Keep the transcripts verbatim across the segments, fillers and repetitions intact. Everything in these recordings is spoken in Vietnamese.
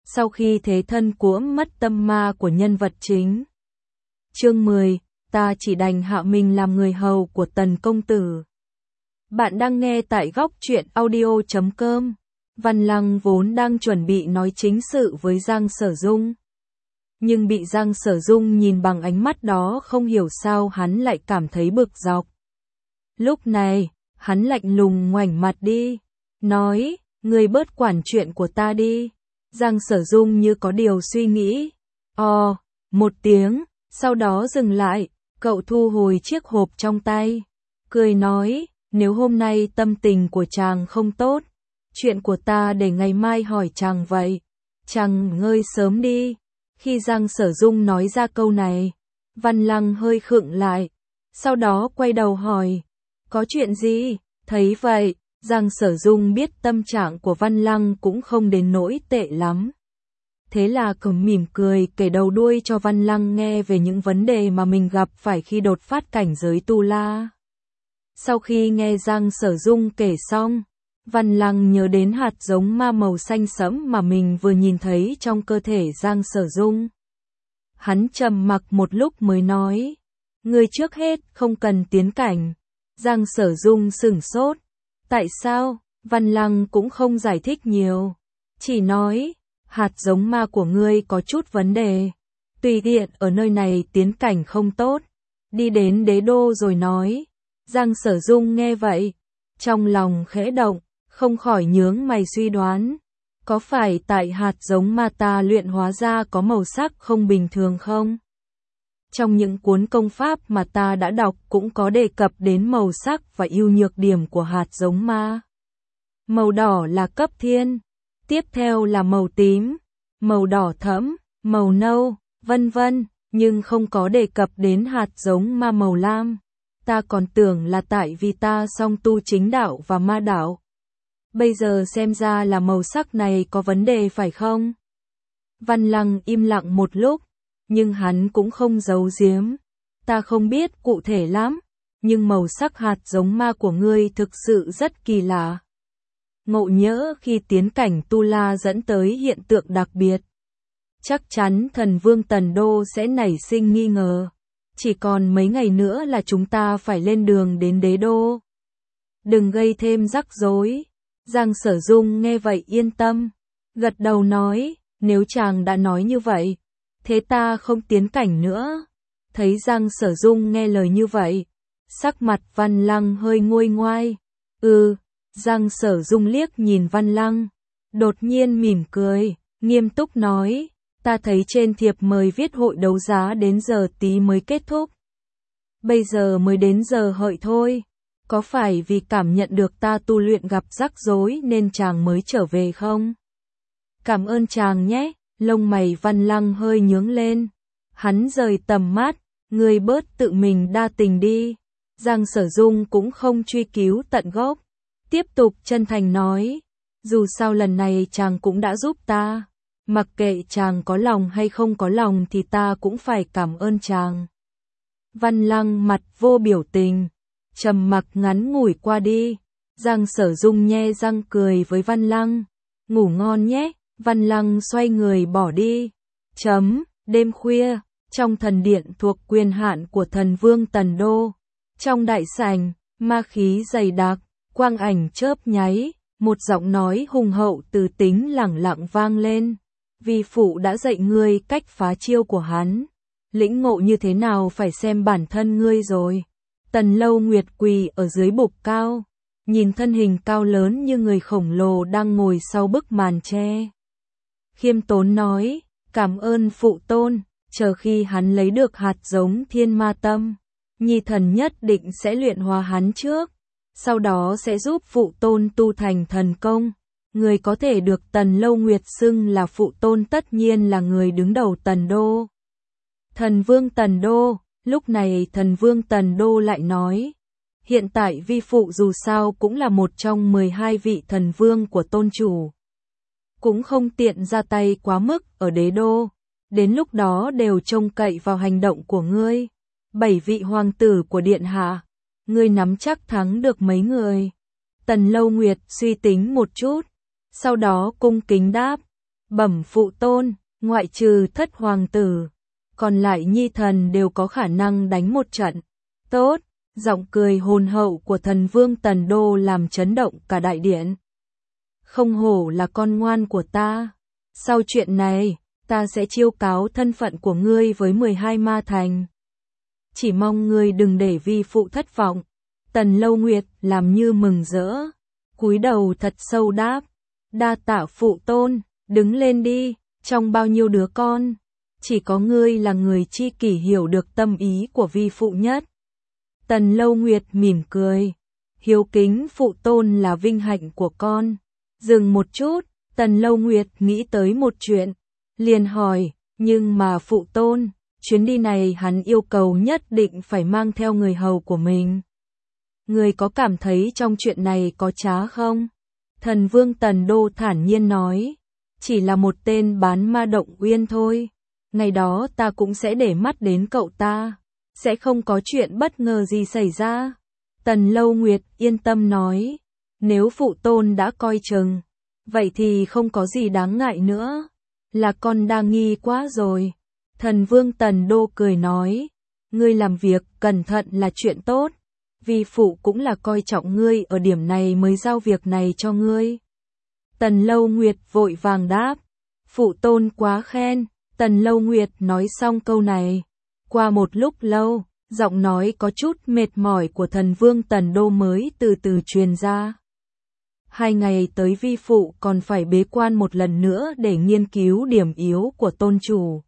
sau khi thế thân cuỗm mất tâm ma của nhân vật chính. Chương mười, ta chỉ đành hạ mình làm người hầu của Tần công tử. Bạn đang nghe tại góc truyện audio chấm com. Văn Lăng vốn đang chuẩn bị nói chính sự với Giang Sở Dung. Nhưng bị Giang Sở Dung nhìn bằng ánh mắt đó, không hiểu sao hắn lại cảm thấy bực dọc. Lúc này, hắn lạnh lùng ngoảnh mặt đi, nói, ngươi bớt quản chuyện của ta đi. Giang Sở Dung như có điều suy nghĩ. Ồ, một tiếng, sau đó dừng lại, cậu thu hồi chiếc hộp trong tay. Cười nói, nếu hôm nay tâm tình của chàng không tốt, chuyện của ta để ngày mai hỏi chàng vậy. Chàng ngơi sớm đi. Khi Giang Sở Dung nói ra câu này, Văn Lăng hơi khựng lại, sau đó quay đầu hỏi, có chuyện gì? Thấy vậy, Giang Sở Dung biết tâm trạng của Văn Lăng cũng không đến nỗi tệ lắm. Thế là cậu mỉm cười kể đầu đuôi cho Văn Lăng nghe về những vấn đề mà mình gặp phải khi đột phát cảnh giới Tu La. Sau khi nghe Giang Sở Dung kể xong, Văn Lăng nhớ đến hạt giống ma màu xanh sẫm mà mình vừa nhìn thấy trong cơ thể Giang Sở Dung. Hắn trầm mặc một lúc mới nói, ngươi trước hết không cần tiến cảnh. Giang Sở Dung sửng sốt. Tại sao? Văn Lăng cũng không giải thích nhiều, chỉ nói, hạt giống ma của ngươi có chút vấn đề. Tùy tiện ở nơi này tiến cảnh không tốt. Đi đến đế đô rồi nói. Giang Sở Dung nghe vậy, trong lòng khẽ động, không khỏi nhướng mày suy đoán. Có phải tại hạt giống ma ta luyện hóa ra có màu sắc không bình thường không? Trong những cuốn công pháp mà ta đã đọc cũng có đề cập đến màu sắc và ưu nhược điểm của hạt giống ma. Màu đỏ là cấp thiên, tiếp theo là màu tím, màu đỏ thẫm, màu nâu, vân vân, nhưng không có đề cập đến hạt giống ma màu lam. Ta còn tưởng là tại vì ta song tu chính đạo và ma đạo. Bây giờ xem ra là màu sắc này có vấn đề phải không? Văn Lăng im lặng một lúc, nhưng hắn cũng không giấu giếm. Ta không biết cụ thể lắm, nhưng màu sắc hạt giống ma của ngươi thực sự rất kỳ lạ. Ngộ nhỡ khi tiến cảnh Tu La dẫn tới hiện tượng đặc biệt. Chắc chắn thần vương Tần Đô sẽ nảy sinh nghi ngờ. Chỉ còn mấy ngày nữa là chúng ta phải lên đường đến đế đô. Đừng gây thêm rắc rối. Giang Sở Dung nghe vậy yên tâm, gật đầu nói, nếu chàng đã nói như vậy, thế ta không tiến cảnh nữa. Thấy Giang Sở Dung nghe lời như vậy, sắc mặt Văn Lăng hơi nguôi ngoai. Ừ, Giang Sở Dung liếc nhìn Văn Lăng, đột nhiên mỉm cười, nghiêm túc nói, ta thấy trên thiệp mời viết hội đấu giá đến giờ tí mới kết thúc. Bây giờ mới đến giờ hợi thôi. Có phải vì cảm nhận được ta tu luyện gặp rắc rối nên chàng mới trở về không? Cảm ơn chàng nhé. Lông mày Văn Lăng hơi nhướng lên. Hắn rời tầm mắt, ngươi bớt tự mình đa tình đi. Giang Sở Dung cũng không truy cứu tận gốc. Tiếp tục chân thành nói, dù sao lần này chàng cũng đã giúp ta. Mặc kệ chàng có lòng hay không có lòng thì ta cũng phải cảm ơn chàng. Văn Lăng mặt vô biểu tình, trầm mặc ngắn ngủi qua đi. Giang Sở Dung nhe răng cười với Văn Lăng, ngủ ngon nhé. Văn Lăng xoay người bỏ đi. Chấm, đêm khuya, trong thần điện thuộc quyền hạn của thần vương Tần Đô. Trong đại sảnh, ma khí dày đặc, quang ảnh chớp nháy, một giọng nói hùng hậu từ tính lẳng lặng vang lên. Vi phụ đã dạy ngươi cách phá chiêu của hắn. Lĩnh ngộ như thế nào phải xem bản thân ngươi rồi. Tần Lâu Nguyệt quỳ ở dưới bục cao, nhìn thân hình cao lớn như người khổng lồ đang ngồi sau bức màn tre. Khiêm tốn nói, cảm ơn phụ tôn, chờ khi hắn lấy được hạt giống thiên ma tâm, nhi thần nhất định sẽ luyện hóa hắn trước, sau đó sẽ giúp phụ tôn tu thành thần công. Người có thể được Tần Lâu Nguyệt xưng là phụ tôn tất nhiên là người đứng đầu Tần Đô. Thần vương Tần Đô. Lúc này thần vương Tần Đô lại nói, hiện tại vi phụ dù sao cũng là một trong mười hai vị thần vương của tôn chủ. Cũng không tiện ra tay quá mức ở đế đô, đến lúc đó đều trông cậy vào hành động của ngươi. Bảy vị hoàng tử của điện hạ, ngươi nắm chắc thắng được mấy người? Tần Lâu Nguyệt suy tính một chút, sau đó cung kính đáp, Bẩm phụ tôn, ngoại trừ thất hoàng tử, còn lại nhi thần đều có khả năng đánh một trận. Tốt, giọng cười hồn hậu của thần vương Tần Đô làm chấn động cả đại điện. Không hổ là con ngoan của ta. Sau chuyện này, ta sẽ chiêu cáo thân phận của ngươi với mười hai ma thành. Chỉ mong ngươi đừng để vi phụ thất vọng. Tần Lâu Nguyệt làm như mừng rỡ, cúi đầu thật sâu đáp, đa tạ phụ tôn, đứng lên đi, trong bao nhiêu đứa con, chỉ có ngươi là người chi kỷ hiểu được tâm ý của vi phụ nhất. Tần Lâu Nguyệt mỉm cười, hiếu kính phụ tôn là vinh hạnh của con. Dừng một chút, Tần Lâu Nguyệt nghĩ tới một chuyện, liền hỏi, nhưng mà phụ tôn, chuyến đi này hắn yêu cầu nhất định phải mang theo người hầu của mình. Người có cảm thấy trong chuyện này có trá không? Thần vương Tần Đô thản nhiên nói, chỉ là một tên bán ma động uyên thôi. Ngày đó ta cũng sẽ để mắt đến cậu ta, sẽ không có chuyện bất ngờ gì xảy ra. Tần Lâu Nguyệt yên tâm nói, nếu phụ tôn đã coi chừng, vậy thì không có gì đáng ngại nữa, là con đa nghi quá rồi. Thần vương Tần Đô cười nói, ngươi làm việc cẩn thận là chuyện tốt, vi phụ cũng là coi trọng ngươi ở điểm này mới giao việc này cho ngươi. Tần Lâu Nguyệt vội vàng đáp, phụ tôn quá khen. Tần Lâu Nguyệt nói xong câu này, qua một lúc lâu, giọng nói có chút mệt mỏi của thần vương Tần Đô mới từ từ truyền ra. Hai ngày tới vi phụ còn phải bế quan một lần nữa để nghiên cứu điểm yếu của tôn chủ.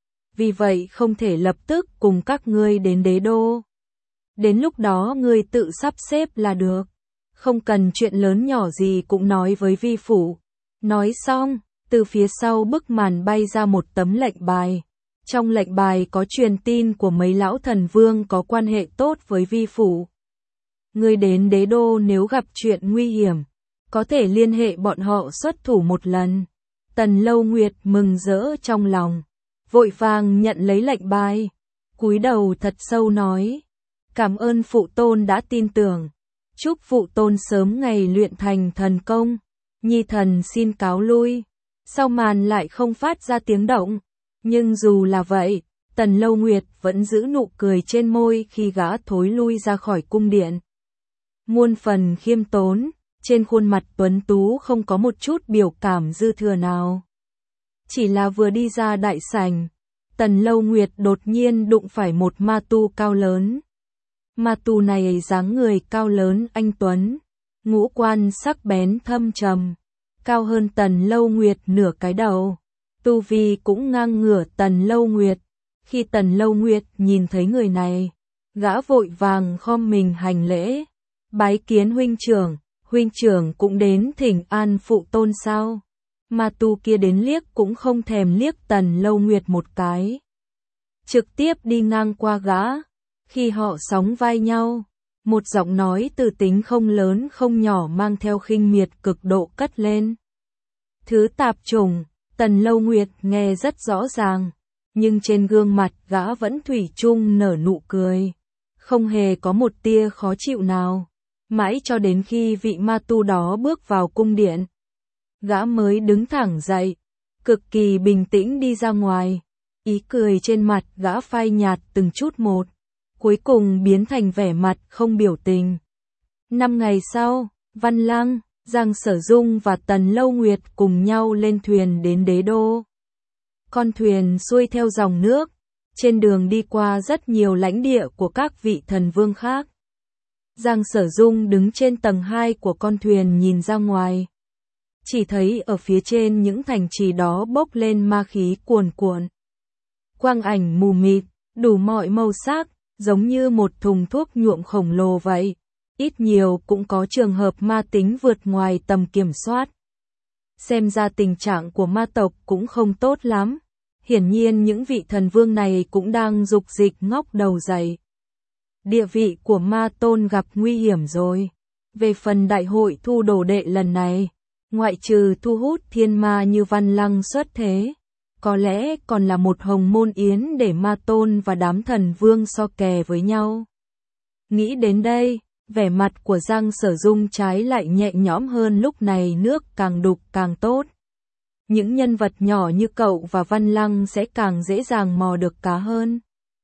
Vì vậy không thể lập tức cùng các ngươi đến đế đô. Đến lúc đó ngươi tự sắp xếp là được. Không cần chuyện lớn nhỏ gì cũng nói với vi phụ. Nói xong, từ phía sau bức màn bay ra một tấm lệnh bài. Trong lệnh bài có truyền tin của mấy lão thần vương có quan hệ tốt với vi phụ. Ngươi đến đế đô nếu gặp chuyện nguy hiểm, có thể liên hệ bọn họ xuất thủ một lần. Tần Lâu Nguyệt mừng rỡ trong lòng, vội vàng nhận lấy lệnh bài, cúi đầu thật sâu nói, cảm ơn phụ tôn đã tin tưởng, chúc phụ tôn sớm ngày luyện thành thần công, nhi thần xin cáo lui. Sau màn lại không phát ra tiếng động, nhưng dù là vậy, Tần Lâu Nguyệt vẫn giữ nụ cười trên môi khi gã thối lui ra khỏi cung điện. Muôn phần khiêm tốn, trên khuôn mặt tuấn tú không có một chút biểu cảm dư thừa nào. Chỉ là vừa đi ra đại sảnh, Tần Lâu Nguyệt đột nhiên đụng phải một ma tu cao lớn. Ma tu này dáng người cao lớn anh tuấn, ngũ quan sắc bén thâm trầm, cao hơn Tần Lâu Nguyệt nửa cái đầu. Tu vi cũng ngang ngửa Tần Lâu Nguyệt. Khi Tần Lâu Nguyệt nhìn thấy người này, gã vội vàng khom mình hành lễ, bái kiến huynh trưởng. Huynh trưởng cũng đến thỉnh an phụ tôn sao? Ma tu kia đến liếc cũng không thèm liếc Tần Lâu Nguyệt một cái, trực tiếp đi ngang qua gã. Khi họ sóng vai nhau, một giọng nói từ tính không lớn không nhỏ mang theo khinh miệt cực độ cất lên. Thứ tạp chủng, Tần Lâu Nguyệt nghe rất rõ ràng, nhưng trên gương mặt gã vẫn thủy chung nở nụ cười, không hề có một tia khó chịu nào. Mãi cho đến khi vị ma tu đó bước vào cung điện, gã mới đứng thẳng dậy, cực kỳ bình tĩnh đi ra ngoài. Ý cười trên mặt gã phai nhạt từng chút một, cuối cùng biến thành vẻ mặt không biểu tình. Năm ngày sau, Văn Lăng, Giang Sở Dung và Tần Lâu Nguyệt cùng nhau lên thuyền đến đế đô. Con thuyền xuôi theo dòng nước, trên đường đi qua rất nhiều lãnh địa của các vị thần vương khác. Giang Sở Dung đứng trên tầng hai của con thuyền nhìn ra ngoài. Chỉ thấy ở phía trên những thành trì đó bốc lên ma khí cuồn cuộn. Quang ảnh mù mịt, đủ mọi màu sắc, giống như một thùng thuốc nhuộm khổng lồ vậy. Ít nhiều cũng có trường hợp ma tính vượt ngoài tầm kiểm soát. Xem ra tình trạng của ma tộc cũng không tốt lắm. Hiển nhiên những vị thần vương này cũng đang dục dịch ngóc đầu dậy. Địa vị của ma tôn gặp nguy hiểm rồi. Về phần đại hội thu đồ đệ lần này, ngoại trừ thu hút thiên ma như Văn Lăng xuất thế, có lẽ còn là một hồng môn yến để ma tôn và đám thần vương so kè với nhau. Nghĩ đến đây, vẻ mặt của Giang Sở Dung trái lại nhẹ nhõm hơn, lúc này nước càng đục càng tốt. những nhân vật nhỏ như cậu và Văn Lăng sẽ càng dễ dàng mò được cá hơn.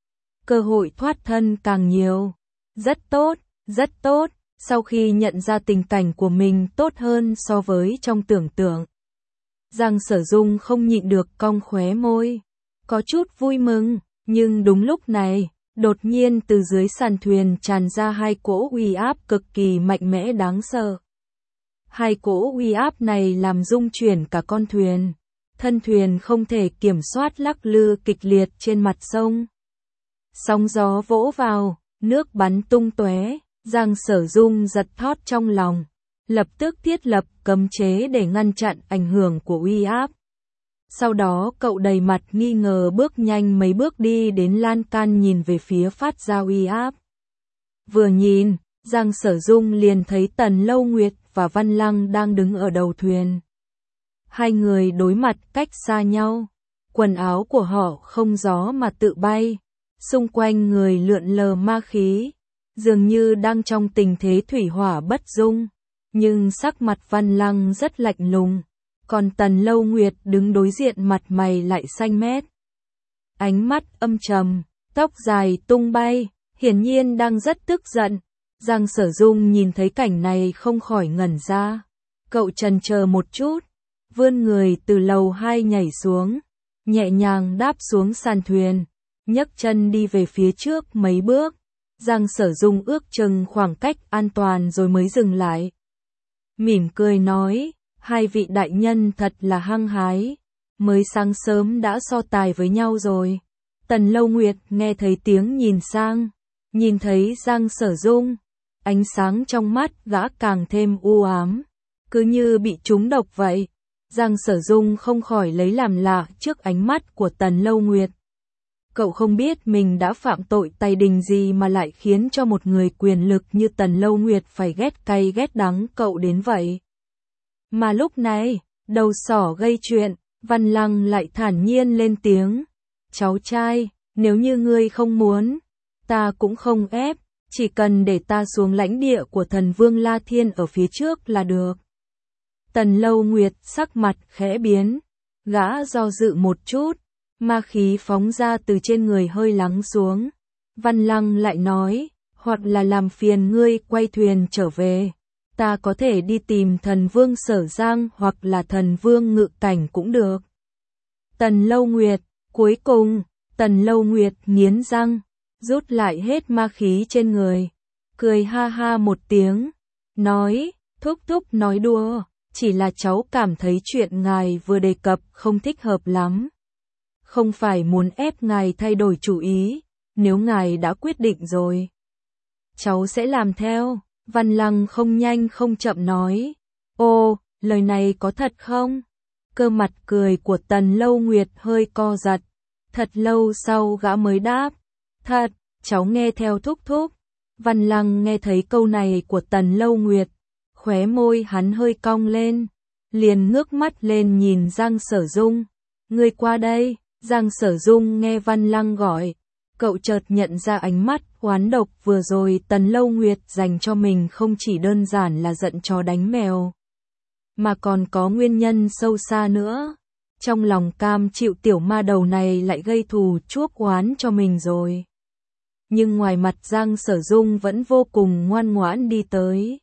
Cơ hội thoát thân càng nhiều. Rất tốt, rất tốt, sau khi nhận ra tình cảnh của mình tốt hơn so với trong tưởng tượng. Giang Sở Dung không nhịn được cong khóe môi. Có chút vui mừng, nhưng đúng lúc này, đột nhiên từ dưới sàn thuyền tràn ra hai cỗ uy áp cực kỳ mạnh mẽ đáng sợ. Hai cỗ uy áp này làm rung chuyển cả con thuyền. Thân thuyền không thể kiểm soát lắc lư kịch liệt trên mặt sông. Sóng gió vỗ vào, nước bắn tung tóe, Giang Sở Dung giật thót trong lòng. Lập tức thiết lập cấm chế để ngăn chặn ảnh hưởng của uy áp. Sau đó cậu đầy mặt nghi ngờ bước nhanh mấy bước đi đến lan can nhìn về phía phát ra uy áp. Vừa nhìn, Giang Sở Dung liền thấy Tần Lâu Nguyệt và Văn Lăng đang đứng ở đầu thuyền. Hai người đối mặt cách xa nhau, quần áo của họ không gió mà tự bay, xung quanh người lượn lờ ma khí, dường như đang trong tình thế thủy hỏa bất dung, nhưng sắc mặt Văn Lăng rất lạnh lùng, còn Tần Lâu Nguyệt đứng đối diện mặt mày lại xanh mét. Ánh mắt âm trầm, tóc dài tung bay, hiển nhiên đang rất tức giận. Giang Sở Dung nhìn thấy cảnh này không khỏi ngẩn ra. Cậu chần chờ một chút, vươn người từ lầu hai nhảy xuống, nhẹ nhàng đáp xuống sàn thuyền, nhấc chân đi về phía trước mấy bước. Giang Sở Dung ước chừng khoảng cách an toàn rồi mới dừng lại. Mỉm cười nói, hai vị đại nhân thật là hăng hái, mới sáng sớm đã so tài với nhau rồi. Tần Lâu Nguyệt nghe thấy tiếng nhìn sang, nhìn thấy Giang Sở Dung, ánh sáng trong mắt gã càng thêm u ám, cứ như bị trúng độc vậy. Giang Sở Dung không khỏi lấy làm lạ trước ánh mắt của Tần Lâu Nguyệt. Cậu không biết mình đã phạm tội tày đình gì mà lại khiến cho một người quyền lực như Tần Lâu Nguyệt phải ghét cay ghét đắng cậu đến vậy. Mà lúc này, đầu sỏ gây chuyện, Văn Lăng lại thản nhiên lên tiếng. Cháu trai, nếu như ngươi không muốn, ta cũng không ép, chỉ cần để ta xuống lãnh địa của thần vương La Thiên ở phía trước là được. Tần Lâu Nguyệt sắc mặt khẽ biến, gã do dự một chút, ma khí phóng ra từ trên người hơi lắng xuống. Văn Lăng lại nói, hoặc là làm phiền ngươi quay thuyền trở về, ta có thể đi tìm thần vương Sở Giang hoặc là thần vương Ngự Cảnh cũng được. Tần Lâu Nguyệt, cuối cùng, Tần Lâu Nguyệt nghiến răng, rút lại hết ma khí trên người, cười ha ha một tiếng, nói, thúc thúc nói đùa, chỉ là cháu cảm thấy chuyện ngài vừa đề cập không thích hợp lắm. Không phải muốn ép ngài thay đổi chủ ý, nếu ngài đã quyết định rồi, cháu sẽ làm theo. Văn Lăng không nhanh không chậm nói, ô, lời này có thật không? Cơ mặt cười của Tần Lâu Nguyệt hơi co giật, thật lâu sau gã mới đáp, thật, cháu nghe theo thúc thúc. Văn Lăng nghe thấy câu này của Tần Lâu Nguyệt, khóe môi hắn hơi cong lên, liền ngước mắt lên nhìn Giang Sở Dung, ngươi qua đây. Giang Sở Dung nghe Văn Lăng gọi, cậu chợt nhận ra ánh mắt oán độc vừa rồi Tần Lâu Nguyệt dành cho mình không chỉ đơn giản là giận chó đánh mèo, mà còn có nguyên nhân sâu xa nữa. Trong lòng cam chịu tiểu ma đầu này lại gây thù chuốc oán cho mình rồi. Nhưng ngoài mặt Giang Sở Dung vẫn vô cùng ngoan ngoãn đi tới.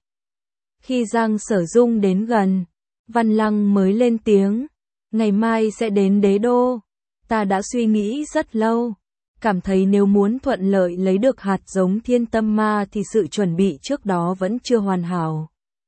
Khi Giang Sở Dung đến gần, Văn Lăng mới lên tiếng, ngày mai sẽ đến đế đô. Ta đã suy nghĩ rất lâu, cảm thấy nếu muốn thuận lợi lấy được hạt giống thiên tâm ma thì sự chuẩn bị trước đó vẫn chưa hoàn hảo.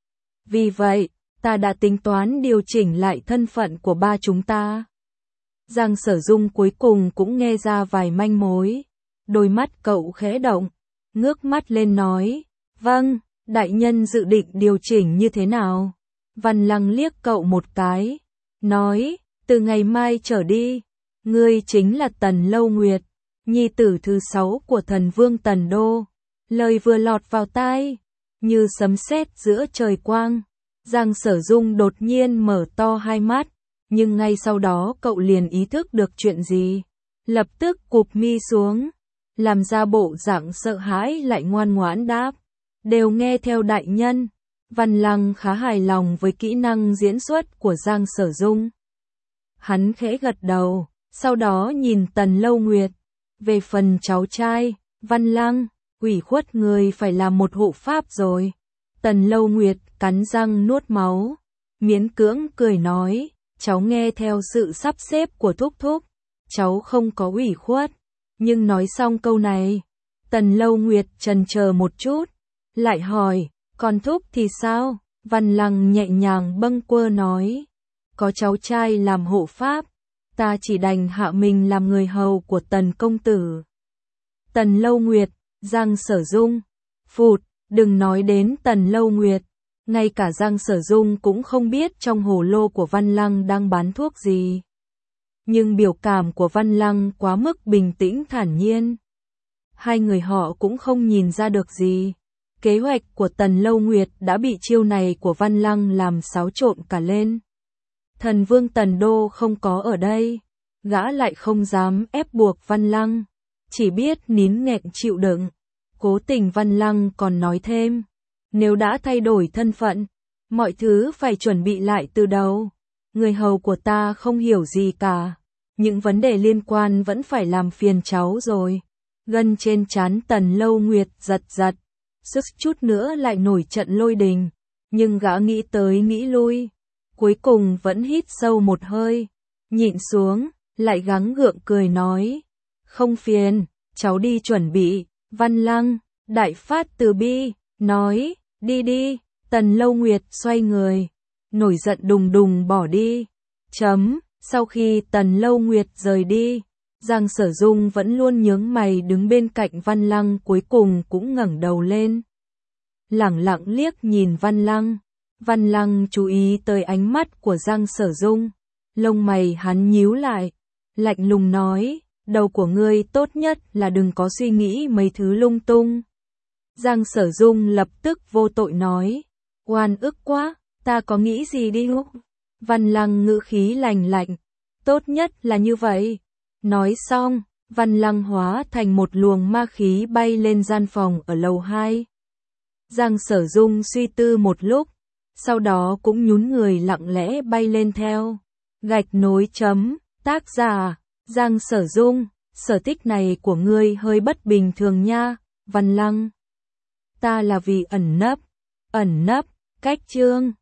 Vì vậy, ta đã tính toán điều chỉnh lại thân phận của ba chúng ta. Giang Sở Dung cuối cùng cũng nghe ra vài manh mối, đôi mắt cậu khẽ động, ngước mắt lên nói, vâng, đại nhân dự định điều chỉnh như thế nào? Văn Lăng liếc cậu một cái, nói, từ ngày mai trở đi, ngươi chính là Tần Lâu Nguyệt, nhi tử thứ sáu của thần vương Tần Đô. Lời vừa lọt vào tai, như sấm sét giữa trời quang. Giang Sở Dung đột nhiên mở to hai mắt, nhưng ngay sau đó cậu liền ý thức được chuyện gì. Lập tức cụp mi xuống, làm ra bộ dạng sợ hãi lại ngoan ngoãn đáp. Đều nghe theo đại nhân. Văn Lăng khá hài lòng với kỹ năng diễn xuất của Giang Sở Dung. Hắn khẽ gật đầu, sau đó nhìn Tần Lâu Nguyệt. Về phần cháu trai, Văn Lăng, ủy khuất người phải làm một hộ pháp rồi. Tần Lâu Nguyệt cắn răng nuốt máu, miễn cưỡng cười nói, cháu nghe theo sự sắp xếp của thúc thúc, cháu không có ủy khuất. Nhưng nói xong câu này, Tần Lâu Nguyệt chần chờ một chút, lại hỏi, còn thúc thì sao? Văn Lăng nhẹ nhàng bâng quơ nói, có cháu trai làm hộ pháp, ta chỉ đành hạ mình làm người hầu của Tần công tử. Tần Lâu Nguyệt, Giang Sở Dung, phụt, đừng nói đến Tần Lâu Nguyệt, ngay cả Giang Sở Dung cũng không biết trong hồ lô của Văn Lăng đang bán thuốc gì. Nhưng biểu cảm của Văn Lăng quá mức bình tĩnh thản nhiên. Hai người họ cũng không nhìn ra được gì. Kế hoạch của Tần Lâu Nguyệt đã bị chiêu này của Văn Lăng làm xáo trộn cả lên. Thần vương Tần Đô không có ở đây, gã lại không dám ép buộc Văn Lăng, chỉ biết nín nghẹn chịu đựng. Cố tình Văn Lăng còn nói thêm, nếu đã thay đổi thân phận, mọi thứ phải chuẩn bị lại từ đầu. Người hầu của ta không hiểu gì cả, những vấn đề liên quan vẫn phải làm phiền cháu rồi. Gân trên trán Tần Lâu Nguyệt giật giật, sức chút nữa lại nổi trận lôi đình, nhưng gã nghĩ tới nghĩ lui, cuối cùng vẫn hít sâu một hơi, nhịn xuống, lại gắng gượng cười nói, không phiền, cháu đi chuẩn bị. Văn Lăng, đại phát từ bi, nói, đi đi. Tần Lâu Nguyệt xoay người, nổi giận đùng đùng bỏ đi. Chấm, sau khi Tần Lâu Nguyệt rời đi, Giang Sở Dung vẫn luôn nhướng mày đứng bên cạnh Văn Lăng, cuối cùng cũng ngẩng đầu lên. Lẳng lặng liếc nhìn Văn Lăng, Văn Lăng chú ý tới ánh mắt của Giang Sở Dung, lông mày hắn nhíu lại, lạnh lùng nói, đầu của ngươi tốt nhất là đừng có suy nghĩ mấy thứ lung tung. Giang Sở Dung lập tức vô tội nói, oan ức quá, ta có nghĩ gì đi húc? Văn Lăng ngữ khí lạnh lạnh, tốt nhất là như vậy. Nói xong, Văn Lăng hóa thành một luồng ma khí bay lên gian phòng ở lầu hai. Giang Sở Dung suy tư một lúc, sau đó cũng nhún người lặng lẽ bay lên theo. Gạch nối chấm, tác giả, Giang Sở Dung, sở thích này của ngươi hơi bất bình thường nha, Văn Lăng. Ta là vì ẩn nấp, ẩn nấp, cách chương.